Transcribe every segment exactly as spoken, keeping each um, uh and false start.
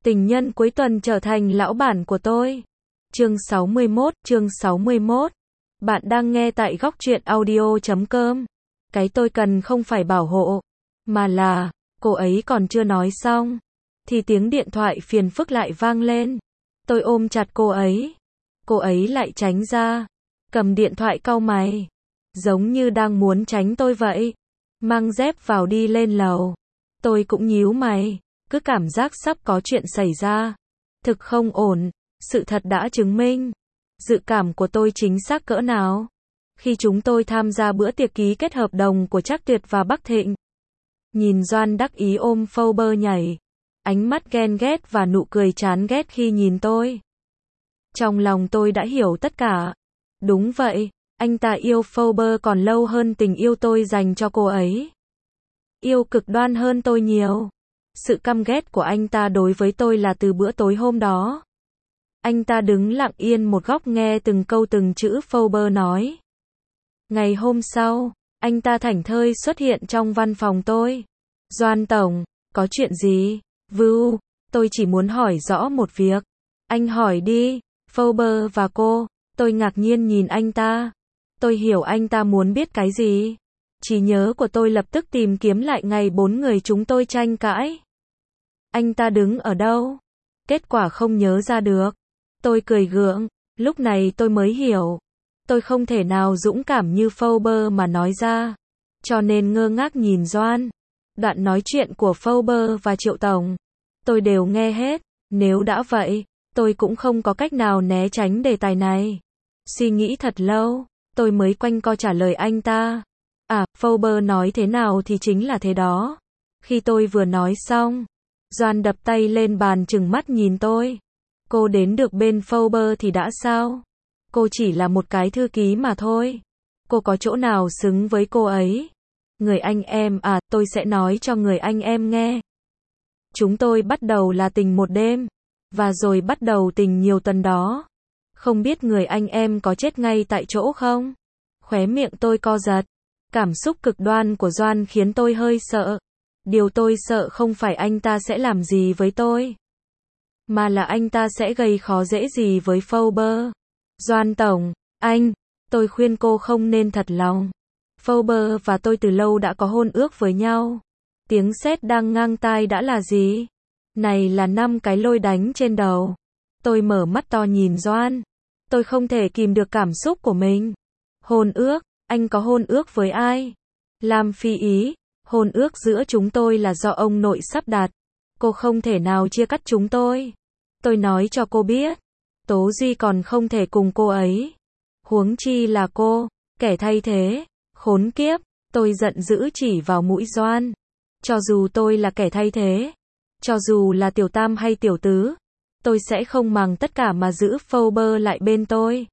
Tình nhân cuối tuần trở thành lão bản của tôi. Chương sáu mươi mốt, chương sáu mươi mốt. Bạn đang nghe tại góc truyện audio chấm com. Cái tôi cần không phải bảo hộ, mà là, cô ấy còn chưa nói xong, thì tiếng điện thoại phiền phức lại vang lên. Tôi ôm chặt cô ấy. Cô ấy lại tránh ra, cầm điện thoại cau mày, giống như đang muốn tránh tôi vậy. Mang dép vào đi lên lầu. Tôi cũng nhíu mày, cứ cảm giác sắp có chuyện xảy ra. Thực không ổn, sự thật đã chứng minh. Dự cảm của tôi chính xác cỡ nào. Khi chúng tôi tham gia bữa tiệc ký kết hợp đồng của Trác Tuyệt và Bắc Thịnh. Nhìn Doan đắc ý ôm phâu bơ nhảy. Ánh mắt ghen ghét và nụ cười chán ghét khi nhìn tôi. Trong lòng tôi đã hiểu tất cả. Đúng vậy, anh ta yêu phâu bơ còn lâu hơn tình yêu tôi dành cho cô ấy. Yêu cực đoan hơn tôi nhiều. Sự căm ghét của anh ta đối với tôi là từ bữa tối hôm đó. Anh ta đứng lặng yên một góc nghe từng câu từng chữ phâu bơ nói. Ngày hôm sau, anh ta thảnh thơi xuất hiện trong văn phòng tôi. Doan tổng, có chuyện gì? Vưu, tôi chỉ muốn hỏi rõ một việc. Anh hỏi đi. Phâu bơ và cô. Tôi ngạc nhiên nhìn anh ta. Tôi hiểu anh ta muốn biết cái gì. Trí nhớ của tôi lập tức tìm kiếm lại ngày bốn người chúng tôi tranh cãi. Anh ta đứng ở đâu? Kết quả không nhớ ra được. Tôi cười gượng. Lúc này tôi mới hiểu. Tôi không thể nào dũng cảm như phâu bơ mà nói ra. Cho nên ngơ ngác nhìn Doan. Đoạn nói chuyện của phâu bơ và Triệu Tổng. Tôi đều nghe hết. Nếu đã vậy, tôi cũng không có cách nào né tránh đề tài này. Suy nghĩ thật lâu, tôi mới quanh co trả lời anh ta. À, phâu bơ nói thế nào thì chính là thế đó. Khi tôi vừa nói xong, Doan đập tay lên bàn trừng mắt nhìn tôi. Cô đến được bên phâu bơ thì đã sao? Cô chỉ là một cái thư ký mà thôi. Cô có chỗ nào xứng với cô ấy? Người anh em à, tôi sẽ nói cho người anh em nghe. Chúng tôi bắt đầu là tình một đêm, và rồi bắt đầu tình nhiều tuần đó. Không biết người anh em có chết ngay tại chỗ không? Khóe miệng tôi co giật. Cảm xúc cực đoan của Doan khiến tôi hơi sợ. Điều tôi sợ không phải anh ta sẽ làm gì với tôi, mà là anh ta sẽ gây khó dễ gì với phâu bơ. Doan tổng, anh, tôi khuyên cô không nên thật lòng. Phâu bơ và tôi từ lâu đã có hôn ước với nhau. Tiếng sét đang ngang tai đã là gì? Này là năm cái lôi đánh trên đầu. Tôi mở mắt to nhìn Doan. Tôi không thể kìm được cảm xúc của mình. Hôn ước, anh có hôn ước với ai? Lam Phi Ý, hôn ước giữa chúng tôi là do ông nội sắp đặt. Cô không thể nào chia cắt chúng tôi. Tôi nói cho cô biết. Tố Duy còn không thể cùng cô ấy. Huống chi là cô, kẻ thay thế. Khốn kiếp, tôi giận dữ chỉ vào mũi Doan. Cho dù tôi là kẻ thay thế, cho dù là tiểu tam hay tiểu tứ, tôi sẽ không màng tất cả mà giữ phâu bơ lại bên tôi.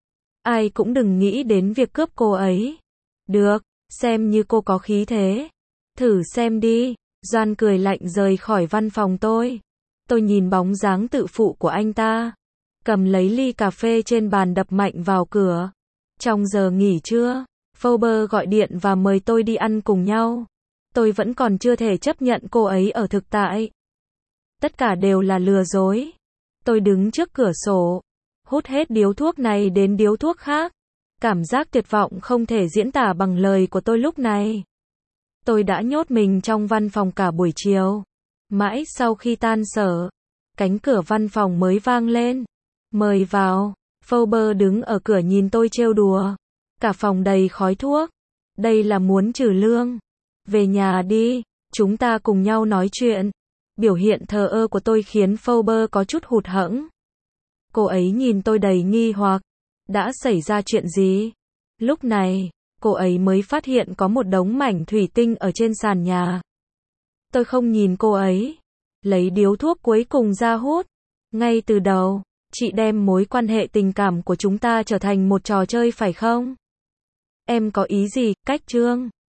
Ai cũng đừng nghĩ đến việc cướp cô ấy. Được, xem như cô có khí thế. Thử xem đi. Doan cười lạnh rời khỏi văn phòng tôi. Tôi nhìn bóng dáng tự phụ của anh ta. Cầm lấy ly cà phê trên bàn đập mạnh vào cửa. Trong giờ nghỉ trưa, phâu bơ gọi điện và mời tôi đi ăn cùng nhau. Tôi vẫn còn chưa thể chấp nhận cô ấy ở thực tại. Tất cả đều là lừa dối. Tôi đứng trước cửa sổ, hút hết điếu thuốc này đến điếu thuốc khác. Cảm giác tuyệt vọng không thể diễn tả bằng lời của tôi lúc này. Tôi đã nhốt mình trong văn phòng cả buổi chiều. Mãi sau khi tan sở, cánh cửa văn phòng mới vang lên. Mời vào. Phâu bơ đứng ở cửa nhìn tôi trêu đùa. Cả phòng đầy khói thuốc. Đây là muốn trừ lương. Về nhà đi, chúng ta cùng nhau nói chuyện. Biểu hiện thờ ơ của tôi khiến phâu bơ có chút hụt hẫng. Cô ấy nhìn tôi đầy nghi hoặc. Đã xảy ra chuyện gì? Lúc này, cô ấy mới phát hiện có một đống mảnh thủy tinh ở trên sàn nhà. Tôi không nhìn cô ấy. Lấy điếu thuốc cuối cùng ra hút. Ngay từ đầu, chị đem mối quan hệ tình cảm của chúng ta trở thành một trò chơi phải không? Em có ý gì, Cách Trương?